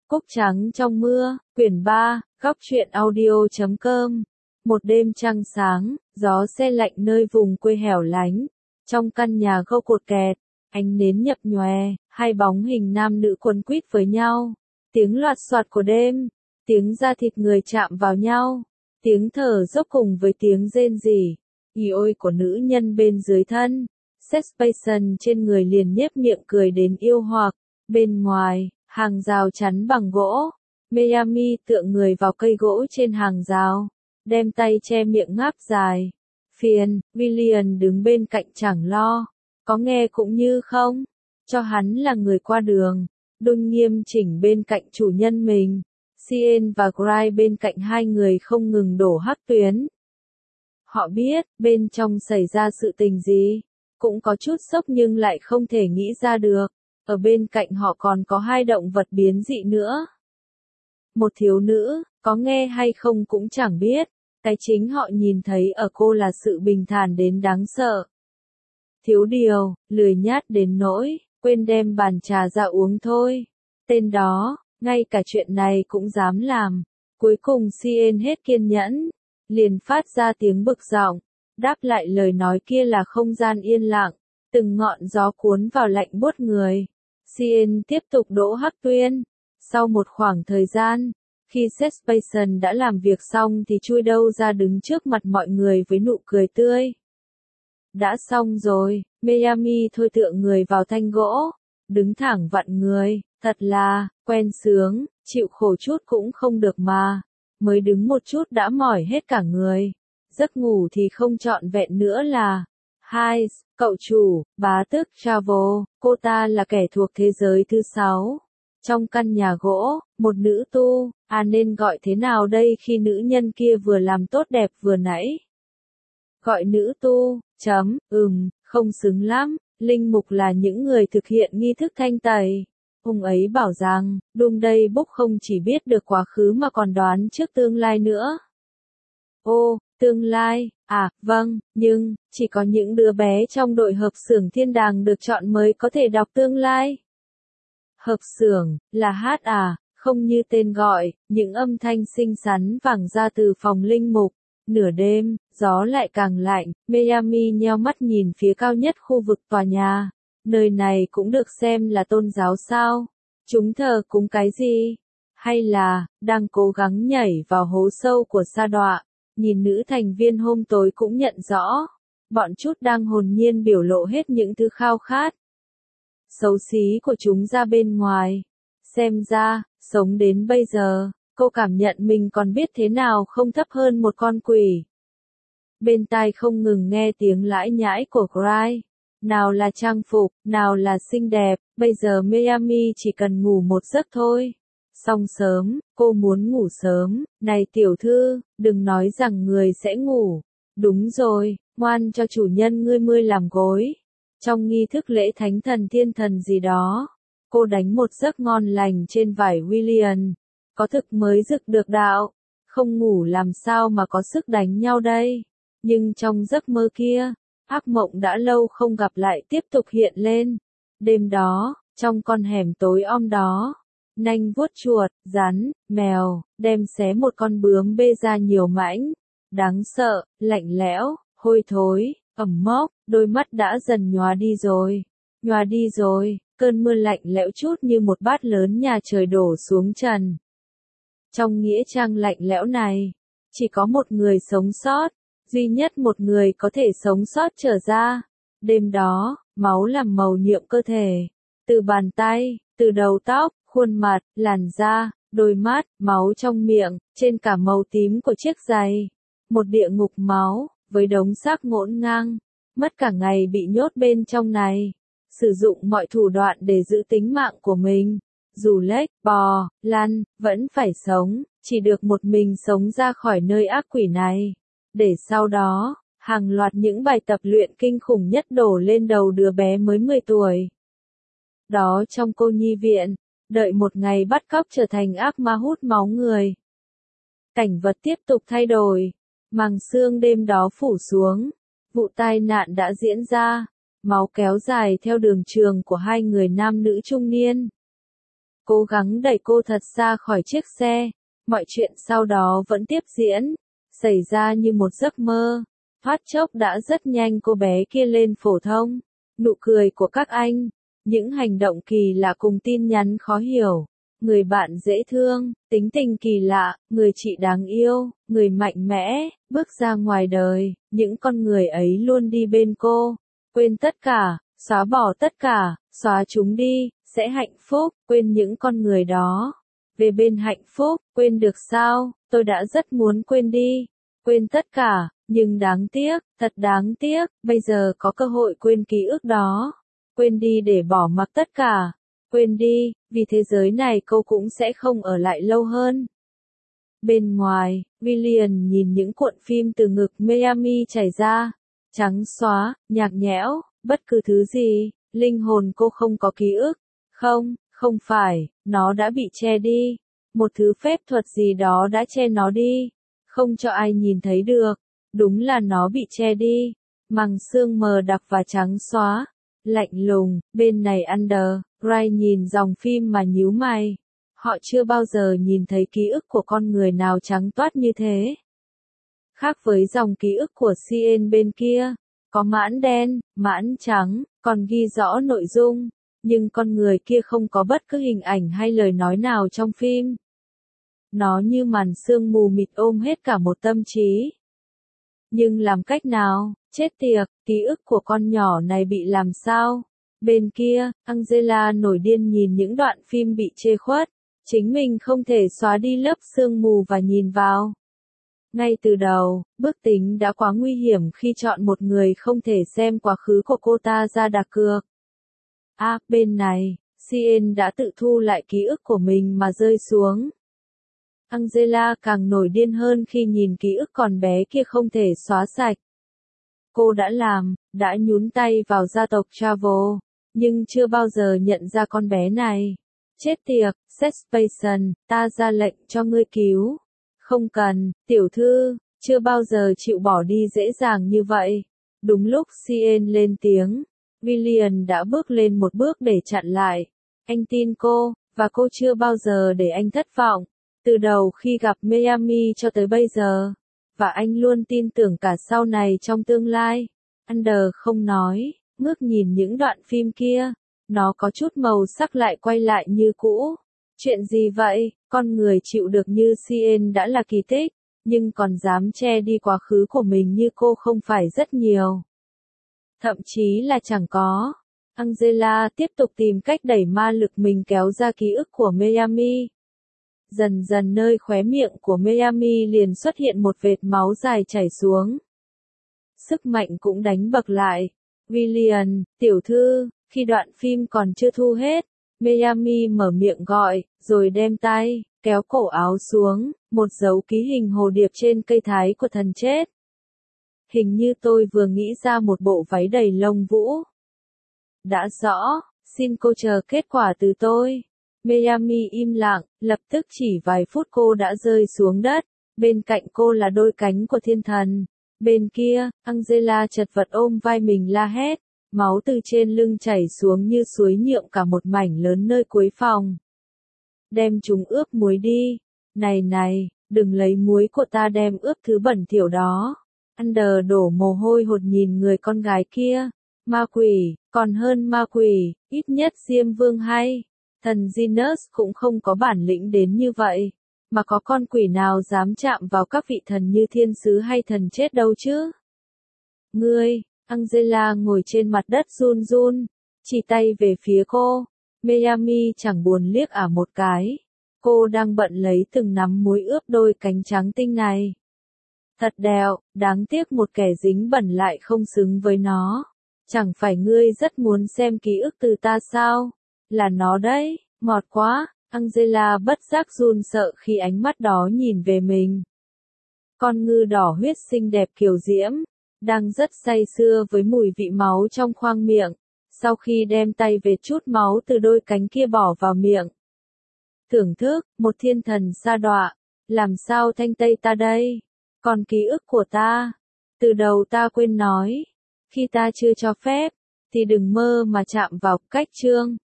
Cúc trắng trong mưa, quyển 3, góc truyện audio.com. Một đêm trăng sáng, gió se lạnh nơi vùng quê hẻo lánh. Trong căn nhà gâu cột kẹt, ánh nến nhập nhòe, hai bóng hình nam nữ quấn quýt với nhau. Tiếng loạt soạt của đêm, tiếng da thịt người chạm vào nhau, tiếng thở dốc cùng với tiếng rên rỉ, ì ôi của nữ nhân bên dưới thân. Sexpation trên người liền nhếch miệng cười đến yêu hoặc. Bên ngoài, hàng rào chắn bằng gỗ. Miami tựa người vào cây gỗ trên hàng rào, đem tay che miệng ngáp dài. Phiền, William đứng bên cạnh chẳng lo, có nghe cũng như không, cho hắn là người qua đường, đôn nghiêm chỉnh bên cạnh chủ nhân mình. Cien và Gray bên cạnh hai người không ngừng đổ hắc tuyến. Họ biết, bên trong xảy ra sự tình gì, cũng có chút sốc nhưng lại không thể nghĩ ra được. Ở bên cạnh họ còn có hai động vật biến dị nữa. Một thiếu nữ, có nghe hay không cũng chẳng biết, cái chính họ nhìn thấy ở cô là sự bình thản đến đáng sợ. Thiếu điều, lười nhát đến nỗi, quên đem bàn trà ra uống thôi. Tên đó, ngay cả chuyện này cũng dám làm. Cuối cùng Cien hết kiên nhẫn, liền phát ra tiếng bực giọng, đáp lại lời nói kia là không gian yên lặng, từng ngọn gió cuốn vào lạnh buốt người. Cien tiếp tục đỗ hắc tuyên. Sau một khoảng thời gian, khi Sexpation đã làm việc xong thì chui đâu ra đứng trước mặt mọi người với nụ cười tươi. Đã xong rồi, Miami thôi tựa người vào thanh gỗ, đứng thẳng vặn người, thật là, quen sướng, chịu khổ chút cũng không được mà. Mới đứng một chút đã mỏi hết cả người. Giấc ngủ thì không trọn vẹn nữa là. Hai, cậu chủ, bá tước Travel, cô ta là kẻ thuộc thế giới thứ 6. Trong căn nhà gỗ, một nữ tu, nên gọi thế nào đây khi nữ nhân kia vừa làm tốt đẹp vừa nãy? Gọi nữ tu, không xứng lắm, linh mục là những người thực hiện nghi thức thanh tẩy. Ông ấy bảo rằng, Đung Đây Book không chỉ biết được quá khứ mà còn đoán trước tương lai nữa. Ô, tương lai, vâng, nhưng, chỉ có những đứa bé trong đội hợp xưởng thiên đàng được chọn mới có thể đọc tương lai. Hợp xưởng, là hát không như tên gọi, những âm thanh xinh xắn vẳng ra từ phòng linh mục. Nửa đêm, gió lại càng lạnh, Miami nheo mắt nhìn phía cao nhất khu vực tòa nhà. Nơi này cũng được xem là tôn giáo sao? Chúng thờ cúng cái gì? Hay là, đang cố gắng nhảy vào hố sâu của sa đọa? Nhìn nữ thành viên hôm tối cũng nhận rõ. Bọn chút đang hồn nhiên biểu lộ hết những thứ khao khát xấu xí của chúng ra bên ngoài. Xem ra, sống đến bây giờ, cô cảm nhận mình còn biết thế nào không thấp hơn một con quỷ. Bên tai không ngừng nghe tiếng lãi nhãi của Gray. Nào là trang phục, nào là xinh đẹp, bây giờ Miami chỉ cần ngủ một giấc thôi. Xong sớm, cô muốn ngủ sớm, này tiểu thư, đừng nói rằng người sẽ ngủ. Đúng rồi, ngoan cho chủ nhân ngươi mươi làm gối. Trong nghi thức lễ thánh thần thiên thần gì đó, cô đánh một giấc ngon lành trên vải William. Có thực mới rực được đạo, không ngủ làm sao mà có sức đánh nhau đây. Nhưng trong giấc mơ kia, ác mộng đã lâu không gặp lại tiếp tục hiện lên. Đêm đó, trong con hẻm tối om đó, nanh vuốt chuột, rắn, mèo, đem xé một con bướm bê ra nhiều mảnh. Đáng sợ, lạnh lẽo, hôi thối, ẩm mốc, đôi mắt đã dần nhòa đi rồi. Nhòa đi rồi, cơn mưa lạnh lẽo chút như một bát lớn nhà trời đổ xuống trần. Trong nghĩa trang lạnh lẽo này, chỉ có một người sống sót, duy nhất một người có thể sống sót trở ra. Đêm đó, máu làm màu nhiệm cơ thể, từ bàn tay, từ đầu tóc, khuôn mặt, làn da, đôi mắt, máu trong miệng, trên cả màu tím của chiếc giày. Một địa ngục máu, với đống xác ngổn ngang, mất cả ngày bị nhốt bên trong này, sử dụng mọi thủ đoạn để giữ tính mạng của mình. Dù lếch, bò, lăn, vẫn phải sống, chỉ được một mình sống ra khỏi nơi ác quỷ này. Để sau đó, hàng loạt những bài tập luyện kinh khủng nhất đổ lên đầu đứa bé mới 10 tuổi. Đó trong cô nhi viện, đợi một ngày bắt cóc trở thành ác ma hút máu người. Cảnh vật tiếp tục thay đổi, màng sương đêm đó phủ xuống, vụ tai nạn đã diễn ra, máu kéo dài theo đường trường của hai người nam nữ trung niên. cố gắng đẩy cô thật xa khỏi chiếc xe. Mọi chuyện sau đó vẫn tiếp diễn, xảy ra như một giấc mơ. Thoát chốc đã rất nhanh cô bé kia lên phổ thông. Nụ cười của các anh, những hành động kỳ lạ cùng tin nhắn khó hiểu. Người bạn dễ thương, tính tình kỳ lạ, người chị đáng yêu, người mạnh mẽ, bước ra ngoài đời, những con người ấy luôn đi bên cô. Quên tất cả, xóa bỏ tất cả, xóa chúng đi, sẽ hạnh phúc, quên những con người đó. Về bên hạnh phúc, quên được sao, tôi đã rất muốn quên đi. Quên tất cả, nhưng đáng tiếc, thật đáng tiếc, bây giờ có cơ hội quên ký ức đó. Quên đi để bỏ mặc tất cả. Quên đi, vì thế giới này cô cũng sẽ không ở lại lâu hơn. Bên ngoài, William nhìn những cuộn phim từ ngực Miami chảy ra. Trắng xóa, nhạt nhẽo, bất cứ thứ gì, linh hồn cô không có ký ức. Không, không phải, nó đã bị che đi. Một thứ phép thuật gì đó đã che nó đi. Không cho ai nhìn thấy được. Đúng là nó bị che đi. Màng sương mờ đặc và trắng xóa. Lạnh lùng, bên này Ray nhìn dòng phim mà nhíu mày. Họ chưa bao giờ nhìn thấy ký ức của con người nào trắng toát như thế. Khác với dòng ký ức của CN bên kia, có mãn đen, mãn trắng, còn ghi rõ nội dung, nhưng con người kia không có bất cứ hình ảnh hay lời nói nào trong phim. Nó như màn sương mù mịt ôm hết cả một tâm trí. Nhưng làm cách nào? Chết tiệt, ký ức của con nhỏ này bị làm sao? Bên kia, Angela nổi điên nhìn những đoạn phim bị chê khuất. Chính mình không thể xóa đi lớp sương mù và nhìn vào. Ngay từ đầu, bước tính đã quá nguy hiểm khi chọn một người không thể xem quá khứ của cô ta ra đặt cược. Bên này, CN đã tự thu lại ký ức của mình mà rơi xuống. Angela càng nổi điên hơn khi nhìn ký ức con bé kia không thể xóa sạch. Cô đã nhúng tay vào gia tộc Travel, nhưng chưa bao giờ nhận ra con bé này. Chết tiệt, Sexpation, ta ra lệnh cho ngươi cứu. Không cần, tiểu thư, chưa bao giờ chịu bỏ đi dễ dàng như vậy. Đúng lúc CN lên tiếng, William đã bước lên một bước để chặn lại. Anh tin cô, và cô chưa bao giờ để anh thất vọng. Từ đầu khi gặp Miami cho tới bây giờ. Và anh luôn tin tưởng cả sau này trong tương lai. Không nói, ngước nhìn những đoạn phim kia. Nó có chút màu sắc lại quay lại như cũ. Chuyện gì vậy? Con người chịu được như CN đã là kỳ tích, nhưng còn dám che đi quá khứ của mình như cô không phải rất nhiều. Thậm chí là chẳng có. Angela tiếp tục tìm cách đẩy ma lực mình kéo ra ký ức của Miami. Dần dần nơi khóe miệng của Miami liền xuất hiện một vệt máu dài chảy xuống. Sức mạnh cũng đánh bật lại. William, tiểu thư, khi đoạn phim còn chưa thu hết, Miami mở miệng gọi, rồi đem tay, kéo cổ áo xuống, một dấu ký hình hồ điệp trên cây thái của thần chết. Hình như tôi vừa nghĩ ra một bộ váy đầy lông vũ. Đã rõ, xin cô chờ kết quả từ tôi. Miami im lặng, lập tức chỉ vài phút cô đã rơi xuống đất, bên cạnh cô là đôi cánh của thiên thần. Bên kia, Angela chật vật ôm vai mình la hét, máu từ trên lưng chảy xuống như suối nhuộm cả một mảnh lớn nơi cuối phòng. Đem chúng ướp muối đi. Này, đừng lấy muối của ta đem ướp thứ bẩn thỉu đó. Đổ mồ hôi hột nhìn người con gái kia. Ma quỷ, còn hơn ma quỷ, ít nhất Diêm Vương hay. Thần Zinus cũng không có bản lĩnh đến như vậy. Mà có con quỷ nào dám chạm vào các vị thần như thiên sứ hay thần chết đâu chứ? Ngươi, Angela ngồi trên mặt đất run run, chỉ tay về phía cô. Miami chẳng buồn liếc một cái. Cô đang bận lấy từng nắm muối ướp đôi cánh trắng tinh này. Thật đẹo, đáng tiếc một kẻ dính bẩn lại không xứng với nó. Chẳng phải ngươi rất muốn xem ký ức từ ta sao? Là nó đấy, ngọt quá. Angela bất giác run sợ khi ánh mắt đó nhìn về mình. Con ngư đỏ huyết xinh đẹp kiều diễm, đang rất say sưa với mùi vị máu trong khoang miệng, sau khi đem tay về chút máu từ đôi cánh kia bỏ vào miệng. Thưởng thức, một thiên thần sa đọa, làm sao thanh tây ta đây? Còn ký ức của ta, từ đầu ta quên nói, khi ta chưa cho phép, thì đừng mơ mà chạm vào. Cách chương